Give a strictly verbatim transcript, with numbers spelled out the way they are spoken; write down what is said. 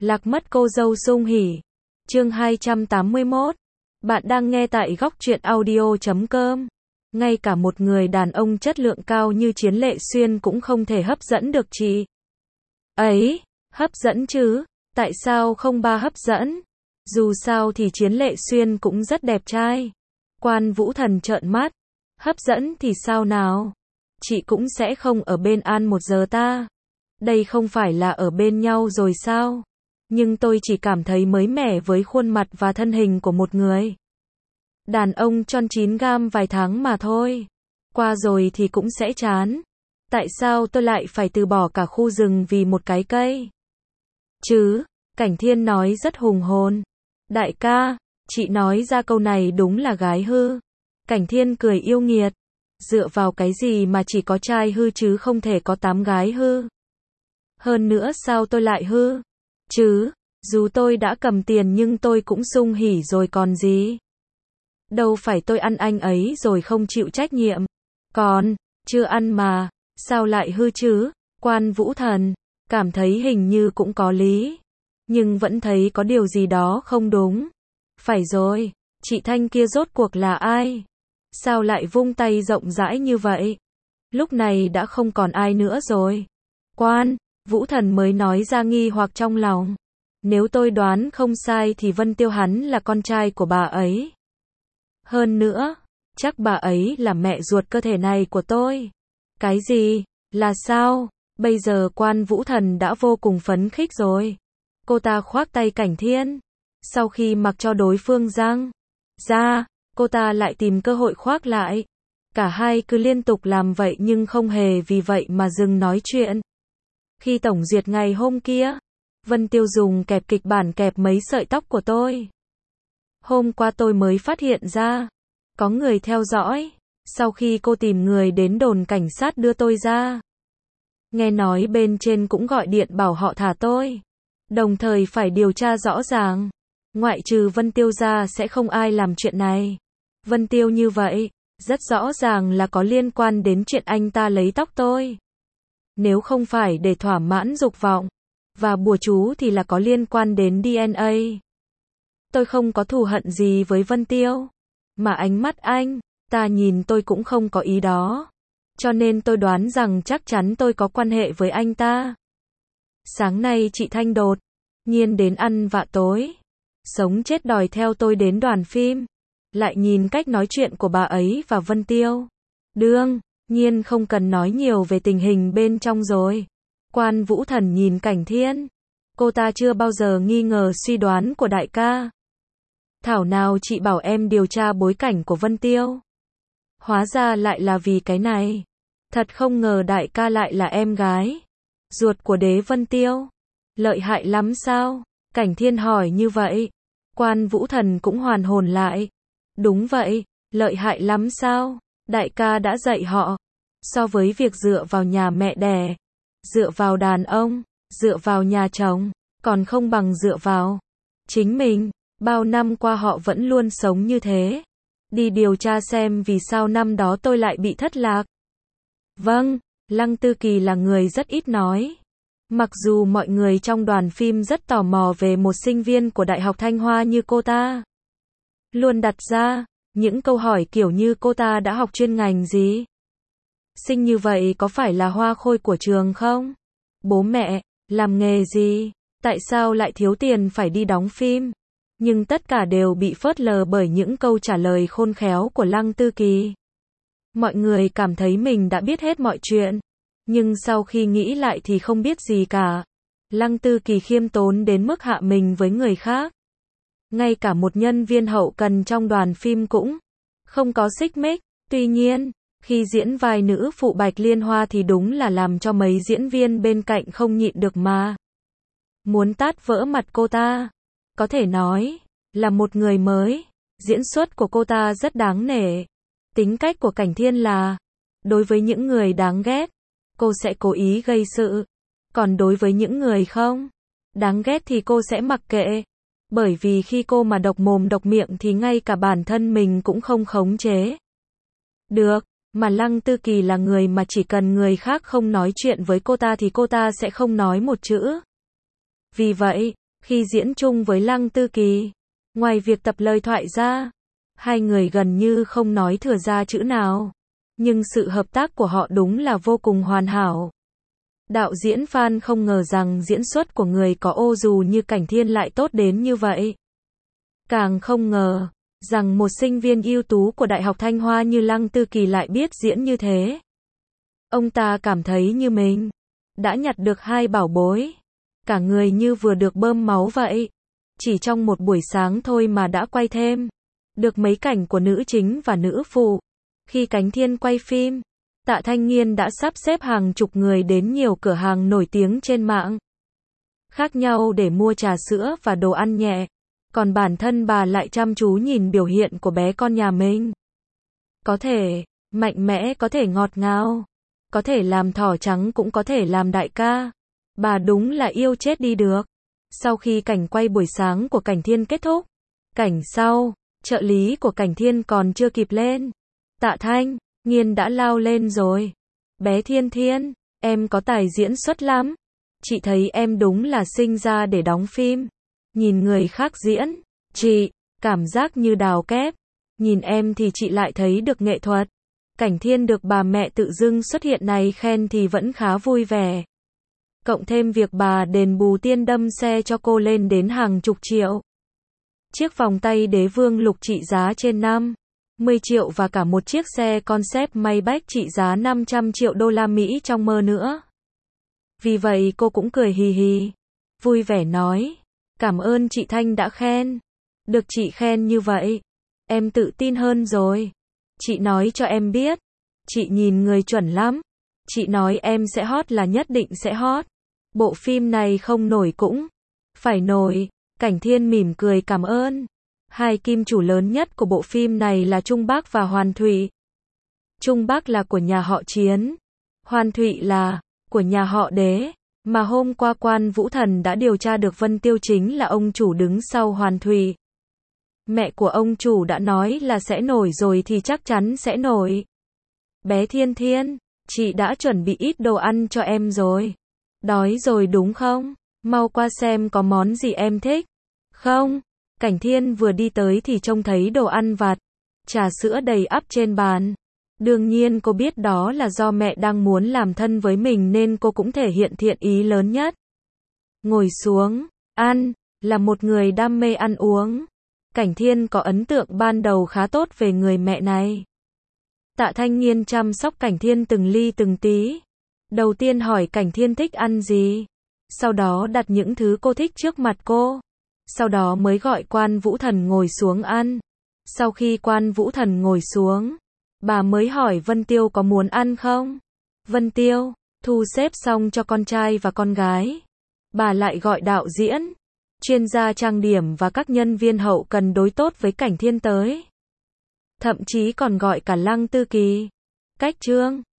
Lạc mất cô dâu Sung Hỉ. Chương hai trăm tám mươi mốt. Bạn đang nghe tại góc truyện audio chấm com. Ngay cả một người đàn ông chất lượng cao như Chiến Lệ Xuyên cũng không thể hấp dẫn được chị ấy. Hấp dẫn chứ, tại sao không ba hấp dẫn? Dù sao thì Chiến Lệ Xuyên cũng rất đẹp trai. Quan Vũ Thần trợn mắt. Hấp dẫn thì sao nào? Chị cũng sẽ không ở bên An một giờ ta. Đây không phải là ở bên nhau rồi sao? Nhưng tôi chỉ cảm thấy mới mẻ với khuôn mặt và thân hình của một người đàn ông tròn chín gam vài tháng mà thôi. Qua rồi thì cũng sẽ chán. Tại sao tôi lại phải từ bỏ cả khu rừng vì một cái cây? Chứ, Cảnh Thiên nói rất hùng hồn. Đại ca, chị nói ra câu này đúng là gái hư. Cảnh Thiên cười yêu nghiệt. Dựa vào cái gì mà chỉ có trai hư chứ không thể có tám gái hư? Hơn nữa sao tôi lại hư? Chứ, dù tôi đã cầm tiền nhưng tôi cũng Sung Hỉ rồi còn gì. Đâu phải tôi ăn anh ấy rồi không chịu trách nhiệm. Còn, chưa ăn mà, sao lại hư chứ? Quan Vũ Thần, cảm thấy hình như cũng có lý. Nhưng vẫn thấy có điều gì đó không đúng. Phải rồi, chị Thanh kia rốt cuộc là ai? Sao lại vung tay rộng rãi như vậy? Lúc này đã không còn ai nữa rồi. Quan Vũ Thần mới nói ra nghi hoặc trong lòng. Nếu tôi đoán không sai thì Vân Tiêu hắn là con trai của bà ấy. Hơn nữa, chắc bà ấy là mẹ ruột cơ thể này của tôi. Cái gì? Là sao? Bây giờ Quan Vũ Thần đã vô cùng phấn khích rồi. Cô ta khoác tay Cảnh Thiên. Sau khi mặc cho đối phương giang ra, cô ta lại tìm cơ hội khoác lại. Cả hai cứ liên tục làm vậy nhưng không hề vì vậy mà dừng nói chuyện. Khi tổng duyệt ngày hôm kia, Vân Tiêu dùng kẹp kịch bản kẹp mấy sợi tóc của tôi. Hôm qua tôi mới phát hiện ra, có người theo dõi. Sau khi cô tìm người đến đồn cảnh sát đưa tôi ra. Nghe nói bên trên cũng gọi điện bảo họ thả tôi. Đồng thời phải điều tra rõ ràng. Ngoại trừ Vân Tiêu ra sẽ không ai làm chuyện này. Vân Tiêu như vậy, rất rõ ràng là có liên quan đến chuyện anh ta lấy tóc tôi. Nếu không phải để thỏa mãn dục vọng và bùa chú thì là có liên quan đến đê en a. Tôi không có thù hận gì với Vân Tiêu, mà ánh mắt anh ta nhìn tôi cũng không có ý đó. Cho nên tôi đoán rằng chắc chắn tôi có quan hệ với anh ta. Sáng nay chị Thanh đột nhiên đến ăn vạ tối, sống chết đòi theo tôi đến đoàn phim. Lại nhìn cách nói chuyện của bà ấy và Vân Tiêu. Đương nhiên không cần nói nhiều về tình hình bên trong rồi. Quan Vũ Thần nhìn Cảnh Thiên. Cô ta chưa bao giờ nghi ngờ suy đoán của đại ca. Thảo nào chị bảo em điều tra bối cảnh của Vân Tiêu. Hóa ra lại là vì cái này. Thật không ngờ đại ca lại là em gái ruột của đế Vân Tiêu. Lợi hại lắm sao? Cảnh Thiên hỏi như vậy. Quan Vũ Thần cũng hoàn hồn lại. Đúng vậy, lợi hại lắm sao? Đại ca đã dạy họ. So với việc dựa vào nhà mẹ đẻ, dựa vào đàn ông, dựa vào nhà chồng, còn không bằng dựa vào chính mình. Bao năm qua họ vẫn luôn sống như thế. Đi điều tra xem vì sao năm đó tôi lại bị thất lạc. Vâng, Lăng Tư Kỳ là người rất ít nói. Mặc dù mọi người trong đoàn phim rất tò mò về một sinh viên của Đại học Thanh Hoa như cô ta. Luôn đặt ra những câu hỏi kiểu như cô ta đã học chuyên ngành gì? Xinh như vậy có phải là hoa khôi của trường không? Bố mẹ, làm nghề gì? Tại sao lại thiếu tiền phải đi đóng phim? Nhưng tất cả đều bị phớt lờ bởi những câu trả lời khôn khéo của Lăng Tư Kỳ. Mọi người cảm thấy mình đã biết hết mọi chuyện. Nhưng sau khi nghĩ lại thì không biết gì cả. Lăng Tư Kỳ khiêm tốn đến mức hạ mình với người khác. Ngay cả một nhân viên hậu cần trong đoàn phim cũng không có xích mích. Tuy nhiên, khi diễn vai nữ phụ Bạch Liên Hoa thì đúng là làm cho mấy diễn viên bên cạnh không nhịn được mà muốn tát vỡ mặt cô ta. Có thể nói là một người mới. Diễn xuất của cô ta rất đáng nể. Tính cách của Cảnh Thiên là đối với những người đáng ghét, cô sẽ cố ý gây sự. Còn đối với những người không đáng ghét thì cô sẽ mặc kệ. Bởi vì khi cô mà độc mồm độc miệng thì ngay cả bản thân mình cũng không khống chế được. Mà Lăng Tư Kỳ là người mà chỉ cần người khác không nói chuyện với cô ta thì cô ta sẽ không nói một chữ. Vì vậy, Khi diễn chung với Lăng Tư Kỳ, ngoài việc tập lời thoại ra, hai người gần như không nói thừa ra chữ nào. Nhưng sự hợp tác của họ đúng là vô cùng hoàn hảo. Đạo diễn Phan không ngờ rằng diễn xuất của người có ô dù như Cảnh Thiên lại tốt đến như vậy. Càng không ngờ rằng một sinh viên ưu tú của Đại học Thanh Hoa như Lăng Tư Kỳ lại biết diễn như thế. Ông ta cảm thấy như mình đã nhặt được hai bảo bối. Cả người như vừa được bơm máu vậy. Chỉ trong một buổi sáng thôi mà đã quay thêm được mấy cảnh của nữ chính và nữ phụ. Khi Cảnh Thiên quay phim, Tạ Thanh Nghiên đã sắp xếp hàng chục người đến nhiều cửa hàng nổi tiếng trên mạng khác nhau để mua trà sữa và đồ ăn nhẹ. Còn bản thân bà lại chăm chú nhìn biểu hiện của bé con nhà mình. Có thể mạnh mẽ, có thể ngọt ngào, có thể làm thỏ trắng, cũng có thể làm đại ca. Bà đúng là yêu chết đi được. Sau khi cảnh quay buổi sáng của Cảnh Thiên kết thúc, cảnh sau, trợ lý của Cảnh Thiên còn chưa kịp lên, Tạ Thanh Nghiên đã lao lên rồi. Bé Thiên Thiên, em có tài diễn xuất lắm. Chị thấy em đúng là sinh ra để đóng phim. Nhìn người khác diễn, chị cảm giác như đào kép. Nhìn em thì chị lại thấy được nghệ thuật. Cảnh Thiên được bà mẹ tự dưng xuất hiện này khen thì vẫn khá vui vẻ. Cộng thêm việc bà đền bù tiền đâm xe cho cô lên đến hàng chục triệu. Chiếc vòng tay đế vương lục trị giá trên năm mươi triệu và cả một chiếc xe concept Maybach trị giá năm trăm triệu đô la Mỹ trong mơ nữa. Vì vậy cô cũng cười hì hì, vui vẻ nói, cảm ơn chị Thanh đã khen. Được chị khen như vậy, em tự tin hơn rồi. Chị nói cho em biết, chị nhìn người chuẩn lắm. Chị nói em sẽ hot là nhất định sẽ hot. Bộ phim này không nổi cũng phải nổi. Cảnh Thiên mỉm cười cảm ơn. Hai kim chủ lớn nhất của bộ phim này là Trung Bác và Hoàn Thụy. Trung Bác là của nhà họ Chiến, Hoàn Thụy là của nhà họ Đế. Mà hôm qua Quan Vũ Thần đã điều tra được Vân Tiêu chính là ông chủ đứng sau Hoàn Thụy. Mẹ của ông chủ đã nói là sẽ nổi rồi thì chắc chắn sẽ nổi. Bé Thiên Thiên, chị đã chuẩn bị ít đồ ăn cho em rồi. Đói rồi đúng không? Mau qua xem có món gì em thích. Không? Cảnh Thiên vừa đi tới thì trông thấy đồ ăn vặt, trà sữa đầy ắp trên bàn. Đương nhiên cô biết đó là do mẹ đang muốn làm thân với mình nên cô cũng thể hiện thiện ý lớn nhất. Ngồi xuống, ăn, là một người đam mê ăn uống. Cảnh Thiên có ấn tượng ban đầu khá tốt về người mẹ này. Tạ Thanh Nghiên chăm sóc Cảnh Thiên từng ly từng tí. Đầu tiên hỏi Cảnh Thiên thích ăn gì. Sau đó đặt những thứ cô thích trước mặt cô. Sau đó mới gọi Quan Vũ Thần ngồi xuống ăn. Sau khi Quan Vũ Thần ngồi xuống, bà mới hỏi Vân Tiêu có muốn ăn không? Vân Tiêu, thu xếp xong cho con trai và con gái. Bà lại gọi đạo diễn, chuyên gia trang điểm và các nhân viên hậu cần đối tốt với Cảnh Thiên tới. Thậm chí còn gọi cả Lăng Tư Kỳ, Cách Trương,